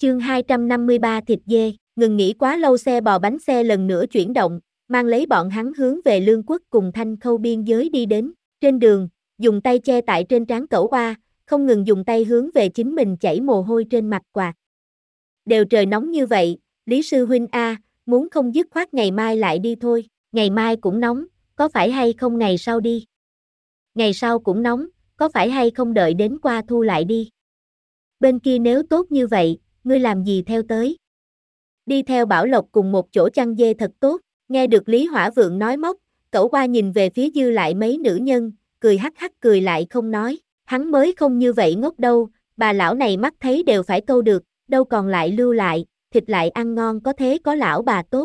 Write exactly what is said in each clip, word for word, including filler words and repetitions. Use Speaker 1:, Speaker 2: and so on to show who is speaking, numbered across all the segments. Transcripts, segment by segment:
Speaker 1: Chương hai trăm năm mươi ba thịt dê, ngừng nghỉ quá lâu xe bò bánh xe lần nữa chuyển động, mang lấy bọn hắn hướng về Lương Quốc cùng Thanh Khâu biên giới đi đến. Trên đường, dùng tay che tại trên trán Cẩu Oa, không ngừng dùng tay hướng về chính mình chảy mồ hôi trên mặt quạt. Đều trời nóng như vậy, Lý Sư Huynh a, muốn không dứt khoát ngày mai lại đi thôi, ngày mai cũng nóng, có phải hay không ngày sau đi? Ngày sau cũng nóng, có phải hay không đợi đến qua thu lại đi? Bên kia nếu tốt như vậy, ngươi làm gì theo tới? Đi theo Bảo Lộc cùng một chỗ chăn dê thật tốt, nghe được Lý Hỏa Vượng nói móc, Cẩu Oa nhìn về phía dư lại mấy nữ nhân, cười hắc hắc cười lại không nói, hắn mới không như vậy ngốc đâu, bà lão này mắt thấy đều phải câu được, đâu còn lại lưu lại, thịt lại ăn ngon có thế có lão bà tốt.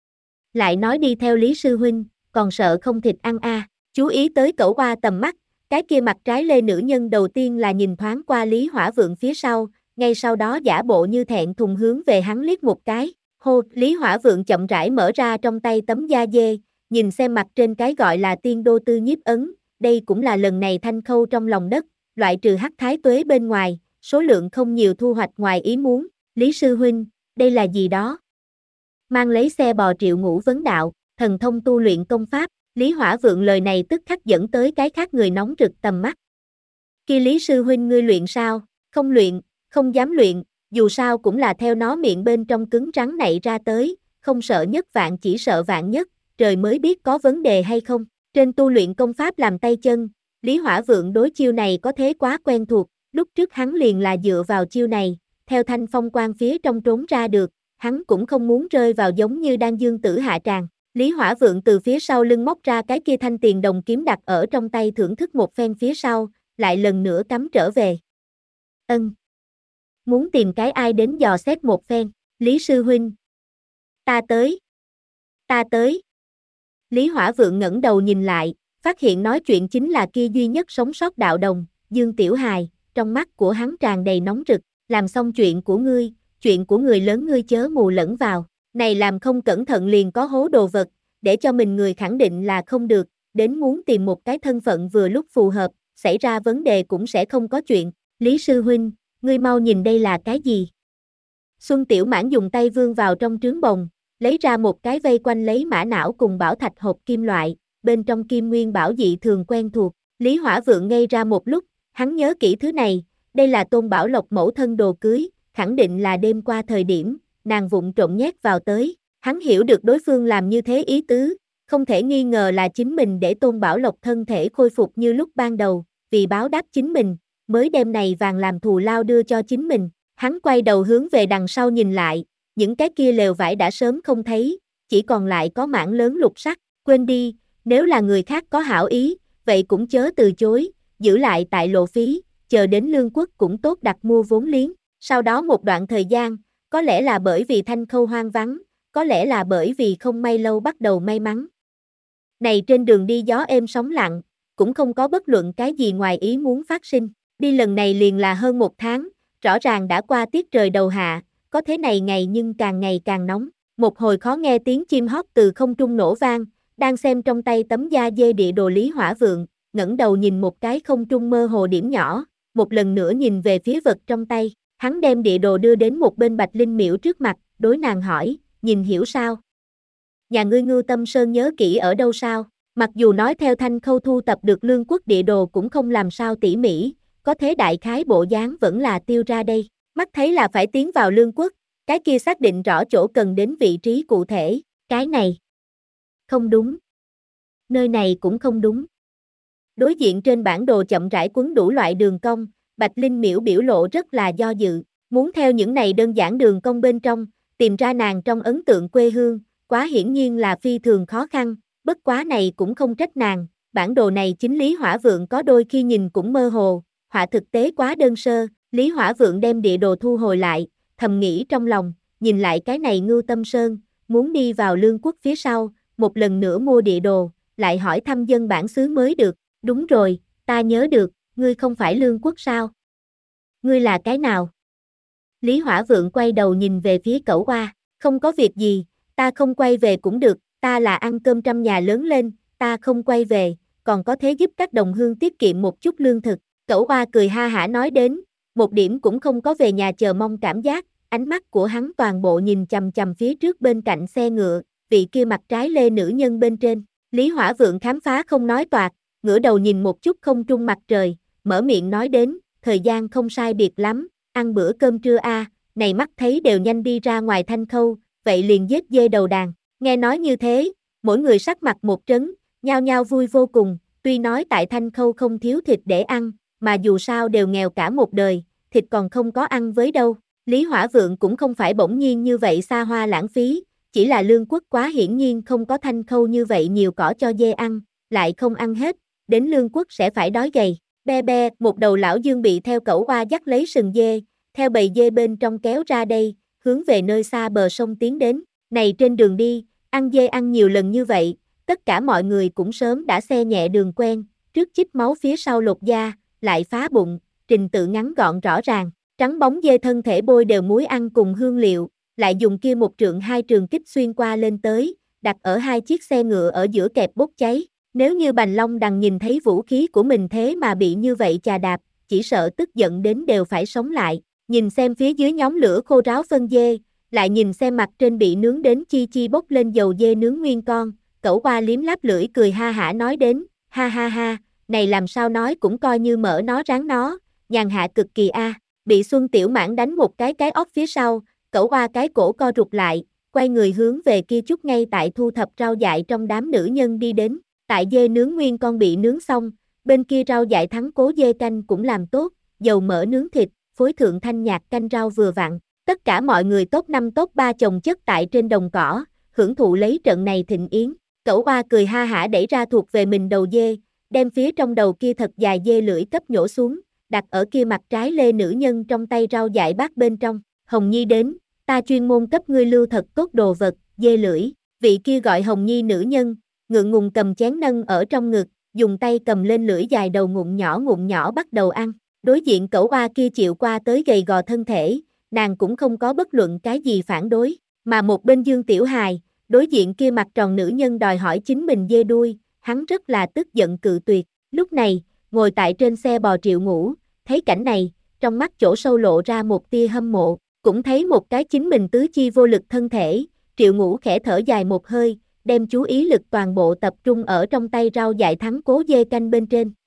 Speaker 1: Lại nói đi theo Lý Sư Huynh, còn sợ không thịt ăn a? À. Chú ý tới Cẩu Oa tầm mắt, cái kia mặt trái lê nữ nhân đầu tiên là nhìn thoáng qua Lý Hỏa Vượng phía sau, ngay sau đó giả bộ như thẹn thùng hướng về hắn liếc một cái. Hô, Lý Hỏa Vượng chậm rãi mở ra trong tay tấm da dê, nhìn xem mặt trên cái gọi là tiên đô tư nhiếp ấn, đây cũng là lần này Thanh Khâu trong lòng đất, loại trừ hắc thái tuế bên ngoài, số lượng không nhiều thu hoạch ngoài ý muốn. Lý Sư Huynh, đây là gì đó? Mang lấy xe bò Triệu Ngũ vấn đạo, thần thông tu luyện công pháp, Lý Hỏa Vượng lời này tức khắc dẫn tới cái khác người nóng rực tầm mắt. Kia Lý Sư Huynh ngươi luyện sao? Không luyện, không dám luyện, dù sao cũng là theo nó miệng bên trong cứng rắn nảy ra tới, không sợ nhất vạn chỉ sợ vạn nhất, trời mới biết có vấn đề hay không. Trên tu luyện công pháp làm tay chân, Lý Hỏa Vượng đối chiêu này có thế quá quen thuộc, lúc trước hắn liền là dựa vào chiêu này, theo thanh phong quan phía trong trốn ra được, hắn cũng không muốn rơi vào giống như Đan Dương Tử hạ tràng. Lý Hỏa Vượng từ phía sau lưng móc ra cái kia thanh tiền đồng kiếm đặt ở trong tay thưởng thức một phen phía sau, lại lần nữa cắm trở về. Ân. Muốn tìm cái ai đến dò xét một phen, Lý Sư Huynh. Ta tới. Ta tới. Lý Hỏa Vượng ngẩng đầu nhìn lại, phát hiện nói chuyện chính là kia duy nhất sống sót đạo đồng, Dương Tiểu Hài, trong mắt của hắn tràn đầy nóng rực, làm xong chuyện của ngươi, chuyện của người lớn ngươi chớ mù lẫn vào, này làm không cẩn thận liền có hố đồ vật, để cho mình người khẳng định là không được, đến muốn tìm một cái thân phận vừa lúc phù hợp, xảy ra vấn đề cũng sẽ không có chuyện. Lý Sư Huynh, ngươi mau nhìn đây là cái gì? Xuân Tiểu Mãn dùng tay vươn vào trong trướng bồng, lấy ra một cái vây quanh lấy mã não cùng bảo thạch hộp kim loại, bên trong kim nguyên bảo dị thường quen thuộc. Lý Hỏa Vượng ngây ra một lúc, hắn nhớ kỹ thứ này, đây là Tôn Bảo Lộc mẫu thân đồ cưới, khẳng định là đêm qua thời điểm, nàng vụng trộm nhét vào tới. Hắn hiểu được đối phương làm như thế ý tứ, không thể nghi ngờ là chính mình để Tôn Bảo Lộc thân thể khôi phục như lúc ban đầu, vì báo đáp chính mình, mới đem này vàng làm thù lao đưa cho chính mình. Hắn quay đầu hướng về đằng sau nhìn lại, những cái kia lều vải đã sớm không thấy, chỉ còn lại có mảng lớn lục sắc, quên đi, nếu là người khác có hảo ý, vậy cũng chớ từ chối, giữ lại tại lộ phí, chờ đến Lương Quốc cũng tốt đặt mua vốn liếng. Sau đó một đoạn thời gian, có lẽ là bởi vì Thanh Khâu hoang vắng, có lẽ là bởi vì không may lâu bắt đầu may mắn. Này trên đường đi gió êm sóng lặng, cũng không có bất luận cái gì ngoài ý muốn phát sinh. Đi lần này liền là hơn một tháng, rõ ràng đã qua tiết trời đầu hạ, có thế này ngày nhưng càng ngày càng nóng. Một hồi khó nghe tiếng chim hót từ không trung nổ vang, đang xem trong tay tấm da dê địa đồ Lý Hỏa Vượng, ngẩng đầu nhìn một cái không trung mơ hồ điểm nhỏ, một lần nữa nhìn về phía vật trong tay, hắn đem địa đồ đưa đến một bên Bạch Linh Miễu trước mặt, đối nàng hỏi, nhìn hiểu sao? Nhà ngươi Ngưu Tâm Sơn nhớ kỹ ở đâu sao? Mặc dù nói theo Thanh Khâu thu tập được Lương Quốc địa đồ cũng không làm sao tỉ mỉ, có thế đại khái bộ dáng vẫn là tiêu ra đây. Mắt thấy là phải tiến vào Lương Quốc, cái kia xác định rõ chỗ cần đến vị trí cụ thể, cái này không đúng. Nơi này cũng không đúng. Đối diện trên bản đồ chậm rãi quấn đủ loại đường cong, Bạch Linh Miễu biểu lộ rất là do dự, muốn theo những này đơn giản đường cong bên trong, tìm ra nàng trong ấn tượng quê hương, quá hiển nhiên là phi thường khó khăn, bất quá này cũng không trách nàng, bản đồ này chính Lý Hỏa Vượng có đôi khi nhìn cũng mơ hồ, họa thực tế quá đơn sơ. Lý Hỏa Vượng đem địa đồ thu hồi lại, thầm nghĩ trong lòng, nhìn lại cái này Ngưu Tâm Sơn, muốn đi vào Lương Quốc phía sau, một lần nữa mua địa đồ, lại hỏi thăm dân bản xứ mới được. Đúng rồi, ta nhớ được, ngươi không phải Lương Quốc sao? Ngươi là cái nào? Lý Hỏa Vượng quay đầu nhìn về phía Cẩu Oa, không có việc gì, ta không quay về cũng được, ta là ăn cơm trăm nhà lớn lên, ta không quay về, còn có thế giúp các đồng hương tiết kiệm một chút lương thực. Cẩu Oa cười ha hả nói đến, một điểm cũng không có về nhà chờ mong cảm giác, ánh mắt của hắn toàn bộ nhìn chằm chằm phía trước bên cạnh xe ngựa, vị kia mặt trái lê nữ nhân bên trên. Lý Hỏa Vượng khám phá không nói toạc, ngửa đầu nhìn một chút không trung mặt trời, mở miệng nói đến, thời gian không sai biệt lắm, ăn bữa cơm trưa a, à, này mắt thấy đều nhanh đi ra ngoài Thanh Khâu, vậy liền giết dê đầu đàn. Nghe nói như thế, mỗi người sắc mặt một trấn, nhao nhao vui vô cùng, tuy nói tại Thanh Khâu không thiếu thịt để ăn, mà dù sao đều nghèo cả một đời, thịt còn không có ăn với đâu. Lý Hỏa Vượng cũng không phải bỗng nhiên như vậy xa hoa lãng phí, chỉ là Lương Quốc quá hiển nhiên không có Thanh Khâu như vậy nhiều cỏ cho dê ăn, lại không ăn hết, đến Lương Quốc sẽ phải đói gầy. Be be, một đầu lão dương bị theo cẩu oa dắt lấy sừng dê, theo bầy dê bên trong kéo ra đây, hướng về nơi xa bờ sông tiến đến. Này trên đường đi, ăn dê ăn nhiều lần như vậy, tất cả mọi người cũng sớm đã xe nhẹ đường quen, trước chích máu phía sau lột da, lại phá bụng, trình tự ngắn gọn rõ ràng, trắng bóng dê thân thể bôi đều muối ăn cùng hương liệu, lại dùng kia một trượng hai trường kích xuyên qua lên tới, đặt ở hai chiếc xe ngựa ở giữa kẹp bốc cháy. Nếu như Bành Long Đằng nhìn thấy vũ khí của mình thế mà bị như vậy chà đạp, chỉ sợ tức giận đến đều phải sống lại. Nhìn xem phía dưới nhóm lửa khô ráo phân dê, lại nhìn xem mặt trên bị nướng đến chi chi bốc lên dầu dê nướng nguyên con, cẩu oa liếm láp lưỡi cười ha hả nói đến, ha ha ha, này làm sao nói cũng coi như mở nó ráng nó, nhàn hạ cực kỳ a. Bị Xuân Tiểu Mãn đánh một cái cái óc phía sau, cẩu oa cái cổ co rụt lại, quay người hướng về kia chút ngay tại thu thập rau dại trong đám nữ nhân đi đến. Tại dê nướng nguyên con bị nướng xong, bên kia rau dại thắng cố dê canh cũng làm tốt, dầu mỡ nướng thịt, phối thượng thanh nhạt canh rau vừa vặn. Tất cả mọi người top năm top ba chồng chất tại trên đồng cỏ, hưởng thụ lấy trận này thịnh yến. Cẩu oa cười ha hả đẩy ra thuộc về mình đầu dê, đem phía trong đầu kia thật dài dê lưỡi cấp nhổ xuống, đặt ở kia mặt trái lê nữ nhân trong tay rau dại bát bên trong. Hồng Nhi đến, ta chuyên môn cấp ngươi lưu thật tốt đồ vật, dê lưỡi. Vị kia gọi Hồng Nhi nữ nhân, ngượng ngùng cầm chén nâng ở trong ngực, dùng tay cầm lên lưỡi dài đầu ngụm nhỏ ngụm nhỏ bắt đầu ăn. Đối diện cẩu oa kia chịu qua tới gầy gò thân thể, nàng cũng không có bất luận cái gì phản đối, mà một bên Dương Tiểu Hài, đối diện kia mặt tròn nữ nhân đòi hỏi chính mình dê đuôi, hắn rất là tức giận cự tuyệt. Lúc này, ngồi tại trên xe bò Triệu Ngũ, thấy cảnh này, trong mắt chỗ sâu lộ ra một tia hâm mộ, cũng thấy một cái chính mình tứ chi vô lực thân thể, Triệu Ngũ khẽ thở dài một hơi, đem chú ý lực toàn bộ tập trung ở trong tay rau dại thắng cố dê canh bên trên.